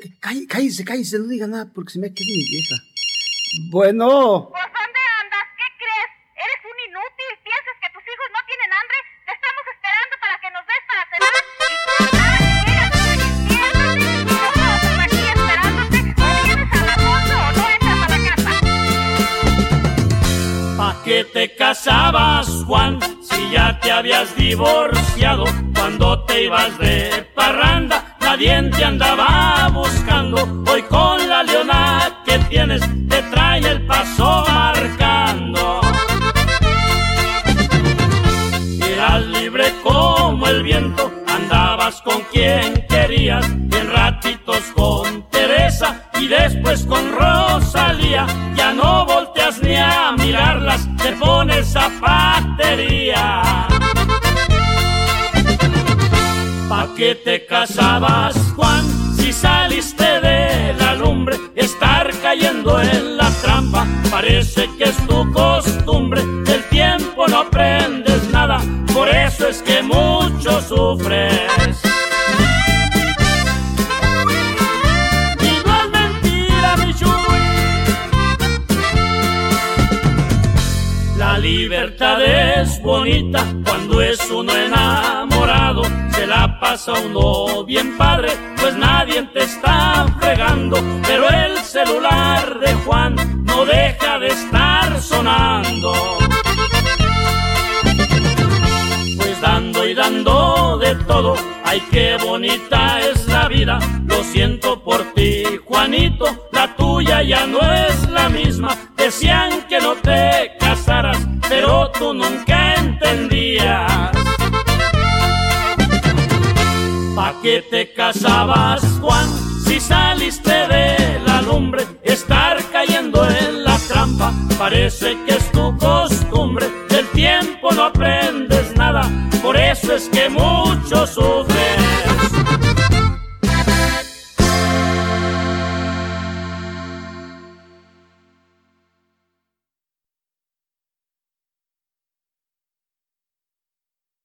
Cállese, no diga nada porque se me ha quedado mi vieja. Bueno. ¿Pues dónde andas? ¿Qué crees? Eres un inútil. ¿Piensas que tus hijos no tienen hambre? Te estamos esperando para que nos des para cenar. Y tú, siéntate, nosotros aquí esperándote. O vienes a la foto o no entras a la casa. ¿Pa' qué te casabas, Juan, si ya te habías divorciado? Cuando te ibas de parranda, nadie te andaba buscando. Hoy con la leona que tienes, te trae el paso marcando. Eras libre como el viento, andabas con quien querías, y en ratitos con Teresa y después con Rosalía. Ya no volteas ni a mirarlas, te pones zapatería. ¿Pa' qué te casabas, Juan, si saliste de la lumbre? Estar cayendo en la trampa parece que es tu costumbre. Del tiempo no aprendes nada, por eso es que mucho sufres. Y no es mentira, mi Chuy. La libertad es bonita cuando es uno enamorado. Se la pasa uno bien padre, pues nadie te está fregando. Pero el celular de Juan no deja de estar sonando. Pues dando y dando de todo, ay qué bonita es la vida. Lo siento por ti, Juanito, la tuya ya no es la misma. Decían que no te casaras, pero tú nunca entendías. ¿Pa' qué te casabas, Juan, si saliste de la lumbre? Estar cayendo en la trampa parece que es tu costumbre. Del tiempo no aprendes nada, por eso es que mucho sufres.